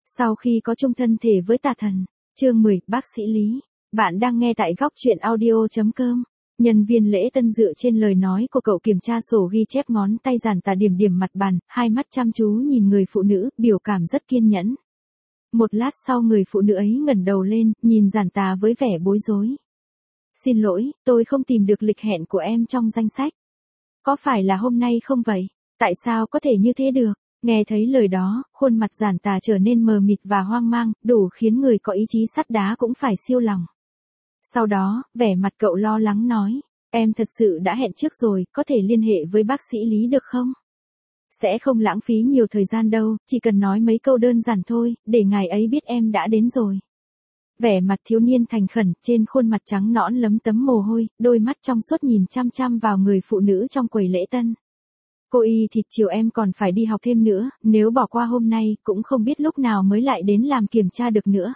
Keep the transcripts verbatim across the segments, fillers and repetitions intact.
Sau khi có chung thân thể với tà thần, chương mười, bác sĩ Lý. Bạn đang nghe tại góc truyện audio.com. Nhân viên lễ tân dựa trên lời nói của cậu kiểm tra sổ ghi chép, ngón tay giản tà điểm điểm mặt bàn, hai mắt chăm chú nhìn người phụ nữ, biểu cảm rất kiên nhẫn. Một lát sau người phụ nữ ấy ngẩng đầu lên, nhìn giản tà với vẻ bối rối. Xin lỗi, tôi không tìm được lịch hẹn của em trong danh sách. Có phải là hôm nay không vậy? Tại sao có thể như thế được? Nghe thấy lời đó, khuôn mặt giản tà trở nên mờ mịt và hoang mang, đủ khiến người có ý chí sắt đá cũng phải siêu lòng. Sau đó, vẻ mặt cậu lo lắng nói, em thật sự đã hẹn trước rồi, có thể liên hệ với bác sĩ Lý được không? Sẽ không lãng phí nhiều thời gian đâu, chỉ cần nói mấy câu đơn giản thôi, để ngài ấy biết em đã đến rồi. Vẻ mặt thiếu niên thành khẩn, trên khuôn mặt trắng nõn lấm tấm mồ hôi, đôi mắt trong suốt nhìn chăm chăm vào người phụ nữ trong quầy lễ tân. Cô y thịt chiều em còn phải đi học thêm nữa, nếu bỏ qua hôm nay, cũng không biết lúc nào mới lại đến làm kiểm tra được nữa.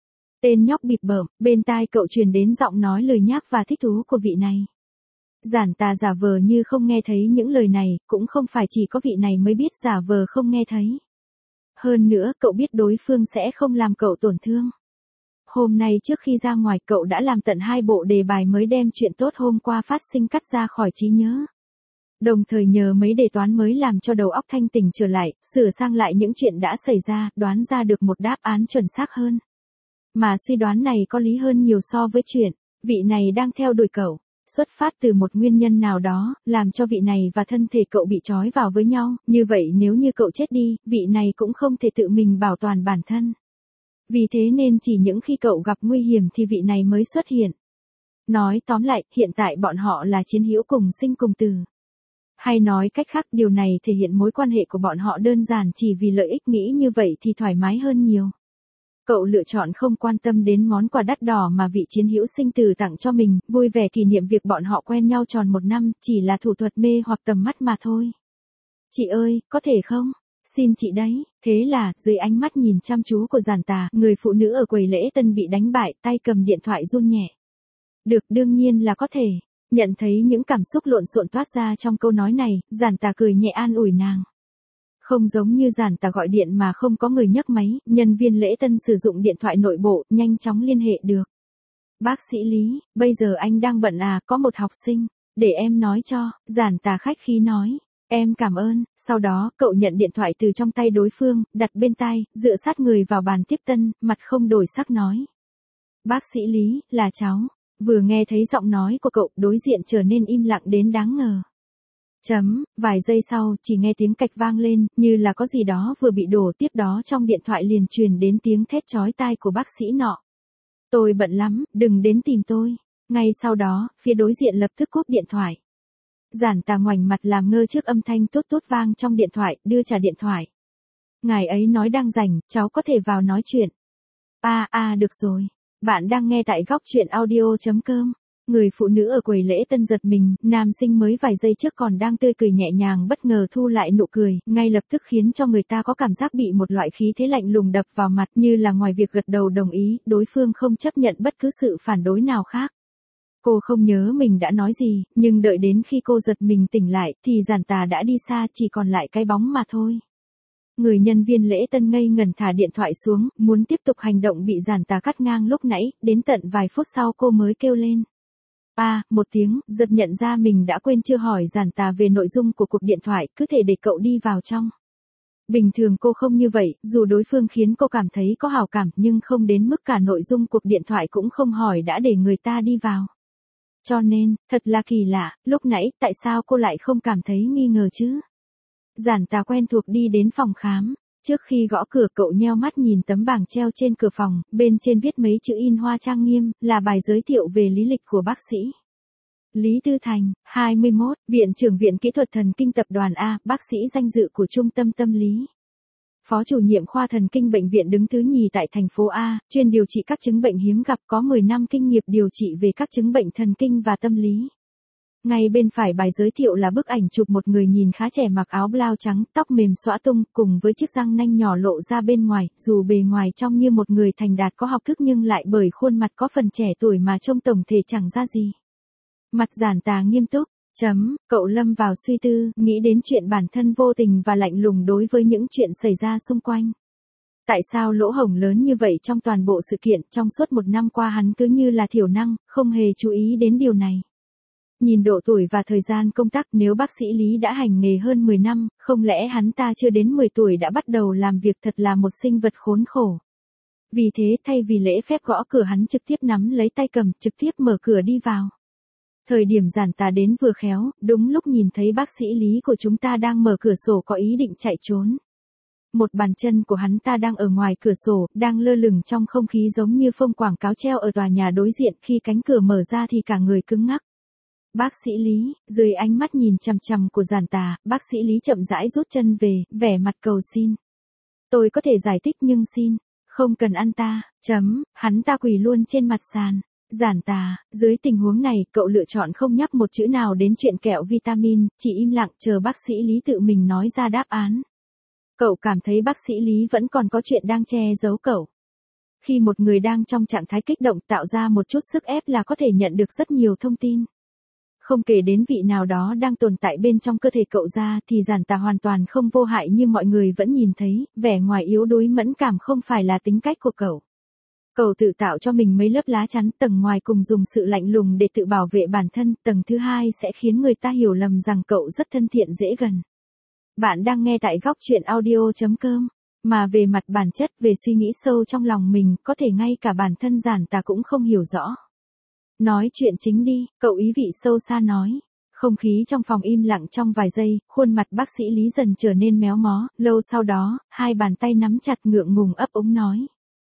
Tên nhóc bịp bợm, bên tai cậu truyền đến giọng nói lười nhác và thích thú của vị này. Giản tà giả vờ như không nghe thấy những lời này, cũng không phải chỉ có vị này mới biết giả vờ không nghe thấy. Hơn nữa, cậu biết đối phương sẽ không làm cậu tổn thương. Hôm nay trước khi ra ngoài cậu đã làm tận hai bộ đề bài mới đem chuyện tốt hôm qua phát sinh cắt ra khỏi trí nhớ. Đồng thời nhờ mấy đề toán mới làm cho đầu óc thanh tỉnh trở lại, sửa sang lại những chuyện đã xảy ra, đoán ra được một đáp án chuẩn xác hơn. Mà suy đoán này có lý hơn nhiều so với chuyện, vị này đang theo đuổi cậu, xuất phát từ một nguyên nhân nào đó, làm cho vị này và thân thể cậu bị trói vào với nhau, như vậy nếu như cậu chết đi, vị này cũng không thể tự mình bảo toàn bản thân. Vì thế nên chỉ những khi cậu gặp nguy hiểm thì vị này mới xuất hiện. Nói tóm lại, hiện tại bọn họ là chiến hữu cùng sinh cùng tử. Hay nói cách khác, điều này thể hiện mối quan hệ của bọn họ đơn giản chỉ vì lợi ích, nghĩ như vậy thì thoải mái hơn nhiều. Cậu lựa chọn không quan tâm đến món quà đắt đỏ mà vị chiến hữu sinh tử tặng cho mình, vui vẻ kỷ niệm việc bọn họ quen nhau tròn một năm, chỉ là thủ thuật mê hoặc tầm mắt mà thôi. Chị ơi, có thể không? Xin chị đấy. Thế là, dưới ánh mắt nhìn chăm chú của giản tà, người phụ nữ ở quầy lễ tân bị đánh bại, tay cầm điện thoại run nhẹ. Được, đương nhiên là có thể. Nhận thấy những cảm xúc lộn xộn toát ra trong câu nói này, giản tà cười nhẹ an ủi nàng. Không giống như giản tà gọi điện mà không có người nhấc máy, nhân viên lễ tân sử dụng điện thoại nội bộ, nhanh chóng liên hệ được. Bác sĩ Lý, bây giờ anh đang bận à, có một học sinh, để em nói cho, giản tà khách khí nói. Em cảm ơn, sau đó, cậu nhận điện thoại từ trong tay đối phương, đặt bên tai, dựa sát người vào bàn tiếp tân, mặt không đổi sắc nói. Bác sĩ Lý, là cháu. Vừa nghe thấy giọng nói của cậu, đối diện trở nên im lặng đến đáng ngờ. Chấm, vài giây sau, chỉ nghe tiếng cạch vang lên, như là có gì đó vừa bị đổ, tiếp đó trong điện thoại liền truyền đến tiếng thét chói tai của bác sĩ nọ. Tôi bận lắm, đừng đến tìm tôi. Ngay sau đó, phía đối diện lập tức cúp điện thoại. Giản tà ngoảnh mặt làm ngơ trước âm thanh tút tút vang trong điện thoại, đưa trả điện thoại. Ngài ấy nói đang rảnh, cháu có thể vào nói chuyện. À, à, được rồi. Bạn đang nghe tại góc truyện audio.com. Người phụ nữ ở quầy lễ tân giật mình, nam sinh mới vài giây trước còn đang tươi cười nhẹ nhàng bất ngờ thu lại nụ cười, ngay lập tức khiến cho người ta có cảm giác bị một loại khí thế lạnh lùng đập vào mặt, như là ngoài việc gật đầu đồng ý, đối phương không chấp nhận bất cứ sự phản đối nào khác. Cô không nhớ mình đã nói gì, nhưng đợi đến khi cô giật mình tỉnh lại, thì giản tà đã đi xa, chỉ còn lại cái bóng mà thôi. Người nhân viên lễ tân ngây ngẩn thả điện thoại xuống, muốn tiếp tục hành động bị giản tà cắt ngang lúc nãy, đến tận vài phút sau cô mới kêu lên. À, một tiếng, giật nhận ra mình đã quên chưa hỏi giản tà về nội dung của cuộc điện thoại, cứ thể để cậu đi vào trong. Bình thường cô không như vậy, dù đối phương khiến cô cảm thấy có hảo cảm nhưng không đến mức cả nội dung cuộc điện thoại cũng không hỏi đã để người ta đi vào. Cho nên, thật là kỳ lạ, lúc nãy, tại sao cô lại không cảm thấy nghi ngờ chứ? Giản tà quen thuộc đi đến phòng khám. Trước khi gõ cửa cậu nheo mắt nhìn tấm bảng treo trên cửa phòng, bên trên viết mấy chữ in hoa trang nghiêm, là bài giới thiệu về lý lịch của bác sĩ. Lý Tư Thành, hai mươi mốt, Viện trưởng Viện Kỹ thuật Thần kinh Tập đoàn A, bác sĩ danh dự của Trung tâm Tâm lý. Phó chủ nhiệm khoa thần kinh bệnh viện đứng thứ nhì tại thành phố A, chuyên điều trị các chứng bệnh hiếm gặp, có mười năm kinh nghiệm điều trị về các chứng bệnh thần kinh và tâm lý. Ngay bên phải bài giới thiệu là bức ảnh chụp một người nhìn khá trẻ mặc áo blau trắng, tóc mềm xõa tung, cùng với chiếc răng nanh nhỏ lộ ra bên ngoài, dù bề ngoài trông như một người thành đạt có học thức nhưng lại bởi khuôn mặt có phần trẻ tuổi mà trông tổng thể chẳng ra gì. Mặt giản tà nghiêm túc, chấm, cậu lâm vào suy tư, nghĩ đến chuyện bản thân vô tình và lạnh lùng đối với những chuyện xảy ra xung quanh. Tại sao lỗ hổng lớn như vậy trong toàn bộ sự kiện, trong suốt một năm qua hắn cứ như là thiểu năng, không hề chú ý đến điều này. Nhìn độ tuổi và thời gian công tác, nếu bác sĩ Lý đã hành nghề hơn mười năm, không lẽ hắn ta chưa đến mười tuổi đã bắt đầu làm việc, thật là một sinh vật khốn khổ. Vì thế thay vì lễ phép gõ cửa, hắn trực tiếp nắm lấy tay cầm, trực tiếp mở cửa đi vào. Thời điểm Giản Tà đến vừa khéo, đúng lúc nhìn thấy bác sĩ Lý của chúng ta đang mở cửa sổ có ý định chạy trốn. Một bàn chân của hắn ta đang ở ngoài cửa sổ, đang lơ lửng trong không khí giống như phông quảng cáo treo ở tòa nhà đối diện, khi cánh cửa mở ra thì cả người cứng ngắc. Bác sĩ Lý, dưới ánh mắt nhìn chằm chằm của Giản Tà, bác sĩ Lý chậm rãi rút chân về, vẻ mặt cầu xin. Tôi có thể giải thích nhưng xin, không cần ăn ta, chấm, hắn ta quỳ luôn trên mặt sàn. Giản Tà, dưới tình huống này, cậu lựa chọn không nhắc một chữ nào đến chuyện kẹo vitamin, chỉ im lặng chờ bác sĩ Lý tự mình nói ra đáp án. Cậu cảm thấy bác sĩ Lý vẫn còn có chuyện đang che giấu cậu. Khi một người đang trong trạng thái kích động tạo ra một chút sức ép là có thể nhận được rất nhiều thông tin. Không kể đến vị nào đó đang tồn tại bên trong cơ thể cậu ra thì Giản Tà hoàn toàn không vô hại như mọi người vẫn nhìn thấy, vẻ ngoài yếu đuối mẫn cảm không phải là tính cách của cậu. Cậu tự tạo cho mình mấy lớp lá chắn, tầng ngoài cùng dùng sự lạnh lùng để tự bảo vệ bản thân, tầng thứ hai sẽ khiến người ta hiểu lầm rằng cậu rất thân thiện dễ gần. Bạn đang nghe tại góc truyện audio chấm com, mà về mặt bản chất, về suy nghĩ sâu trong lòng mình, có thể ngay cả bản thân Giản Tà cũng không hiểu rõ. Nói chuyện chính đi, cậu ý vị sâu xa nói. Không khí trong phòng im lặng trong vài giây, khuôn mặt bác sĩ Lý dần trở nên méo mó, lâu sau đó, hai bàn tay nắm chặt ngượng ngùng ấp úng nói.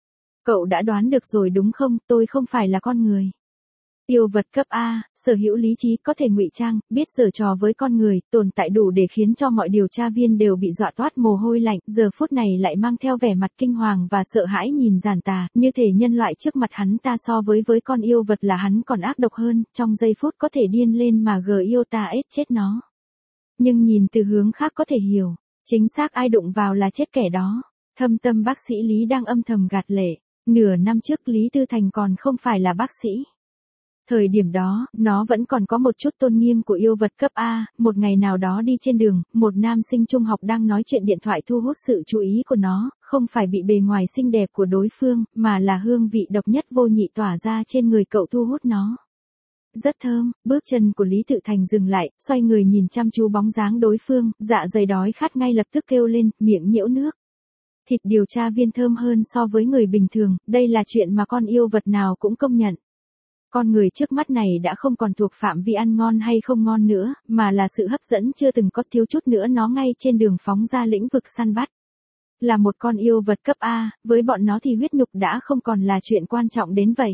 Cậu đã đoán được rồi đúng không, tôi không phải là con người. Yêu vật cấp A, sở hữu lý trí, có thể ngụy trang, biết giở trò với con người, tồn tại đủ để khiến cho mọi điều tra viên đều bị dọa toát mồ hôi lạnh, giờ phút này lại mang theo vẻ mặt kinh hoàng và sợ hãi nhìn Giản Tà, như thể nhân loại trước mặt hắn ta so với với con yêu vật là hắn còn ác độc hơn, trong giây phút có thể điên lên mà gờ yêu ta ết chết nó. Nhưng nhìn từ hướng khác có thể hiểu, chính xác ai đụng vào là chết kẻ đó. Thâm tâm bác sĩ Lý đang âm thầm gạt lệ, nửa năm trước Lý Tư Thành còn không phải là bác sĩ. Thời điểm đó, nó vẫn còn có một chút tôn nghiêm của yêu vật cấp A, một ngày nào đó đi trên đường, một nam sinh trung học đang nói chuyện điện thoại thu hút sự chú ý của nó, không phải bị bề ngoài xinh đẹp của đối phương, mà là hương vị độc nhất vô nhị tỏa ra trên người cậu thu hút nó. Rất thơm, bước chân của Lý Tự Thành dừng lại, xoay người nhìn chăm chú bóng dáng đối phương, dạ dày đói khát ngay lập tức kêu lên, miệng nhiễu nước. Thịt điều tra viên thơm hơn so với người bình thường, đây là chuyện mà con yêu vật nào cũng công nhận. Con người trước mắt này đã không còn thuộc phạm vi ăn ngon hay không ngon nữa, mà là sự hấp dẫn chưa từng có, thiếu chút nữa nó ngay trên đường phóng ra lĩnh vực săn bắt. Là một con yêu vật cấp A, với bọn nó thì huyết nhục đã không còn là chuyện quan trọng đến vậy.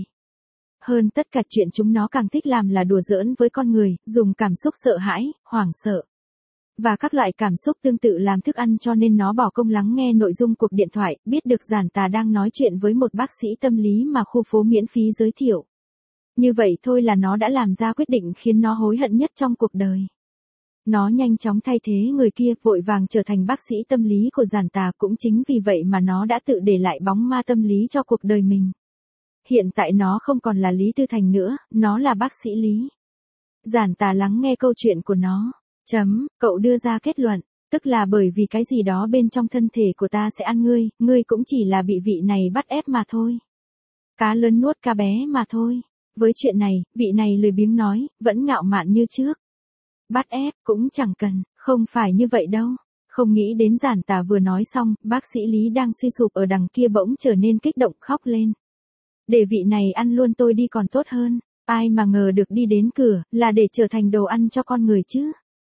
Hơn tất cả chuyện chúng nó càng thích làm là đùa giỡn với con người, dùng cảm xúc sợ hãi, hoảng sợ và các loại cảm xúc tương tự làm thức ăn, cho nên nó bỏ công lắng nghe nội dung cuộc điện thoại, biết được Giản Tà đang nói chuyện với một bác sĩ tâm lý mà khu phố miễn phí giới thiệu. Như vậy thôi là nó đã làm ra quyết định khiến nó hối hận nhất trong cuộc đời. Nó nhanh chóng thay thế người kia, vội vàng trở thành bác sĩ tâm lý của Giản Tà, cũng chính vì vậy mà nó đã tự để lại bóng ma tâm lý cho cuộc đời mình. Hiện tại nó không còn là Lý Tư Thành nữa, nó là bác sĩ Lý. Giản Tà lắng nghe câu chuyện của nó. Chấm, cậu đưa ra kết luận, tức là bởi vì cái gì đó bên trong thân thể của ta sẽ ăn ngươi, ngươi cũng chỉ là bị vị này bắt ép mà thôi. Cá lớn nuốt cá bé mà thôi. Với chuyện này, vị này lười biếng nói, vẫn ngạo mạn như trước. Bắt ép, cũng chẳng cần, không phải như vậy đâu. Không nghĩ đến Giản Tà vừa nói xong, bác sĩ Lý đang suy sụp ở đằng kia bỗng trở nên kích động khóc lên. Để vị này ăn luôn tôi đi còn tốt hơn, ai mà ngờ được đi đến cửa, là để trở thành đồ ăn cho con người chứ.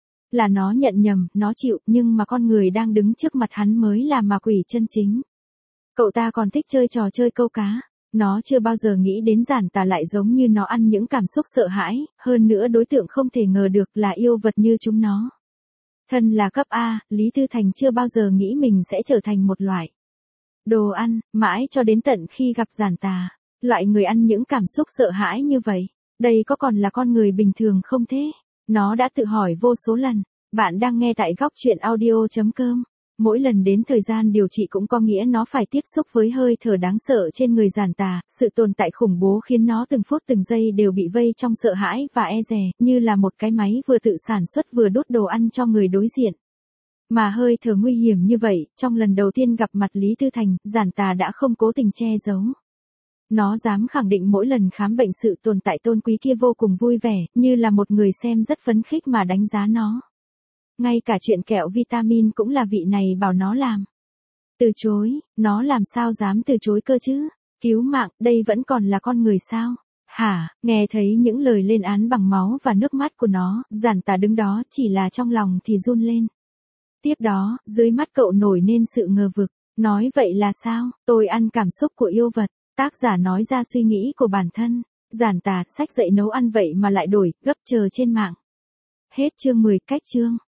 Là nó nhận nhầm, nó chịu, nhưng mà con người đang đứng trước mặt hắn mới là ma quỷ chân chính. Cậu ta còn thích chơi trò chơi câu cá. Nó chưa bao giờ nghĩ đến Giản Tà lại giống như nó, ăn những cảm xúc sợ hãi, hơn nữa đối tượng không thể ngờ được là yêu vật như chúng nó. Thân là cấp A, Lý Tư Thành chưa bao giờ nghĩ mình sẽ trở thành một loại đồ ăn, mãi cho đến tận khi gặp Giản Tà. Loại người ăn những cảm xúc sợ hãi như vậy, đây có còn là con người bình thường không thế? Nó đã tự hỏi vô số lần. Bạn đang nghe tại góc truyện audio chấm com. Mỗi lần đến thời gian điều trị cũng có nghĩa nó phải tiếp xúc với hơi thở đáng sợ trên người Giản Tà, sự tồn tại khủng bố khiến nó từng phút từng giây đều bị vây trong sợ hãi và e dè, như là một cái máy vừa tự sản xuất vừa đốt đồ ăn cho người đối diện. Mà hơi thở nguy hiểm như vậy, trong lần đầu tiên gặp mặt Lý Tư Thành, Giản Tà đã không cố tình che giấu. Nó dám khẳng định mỗi lần khám bệnh sự tồn tại tôn quý kia vô cùng vui vẻ, như là một người xem rất phấn khích mà đánh giá nó. Ngay cả chuyện kẹo vitamin cũng là vị này bảo nó làm. Từ chối, nó làm sao dám từ chối cơ chứ? Cứu mạng, đây vẫn còn là con người sao? Hả, nghe thấy những lời lên án bằng máu và nước mắt của nó, Giản Tà đứng đó chỉ là trong lòng thì run lên. Tiếp đó, dưới mắt cậu nổi lên sự ngờ vực, nói vậy là sao, tôi ăn cảm xúc của yêu vật, tác giả nói ra suy nghĩ của bản thân, Giản Tà, sách dạy nấu ăn vậy mà lại đổi, gấp chờ trên mạng. Hết chương mười, cách chương.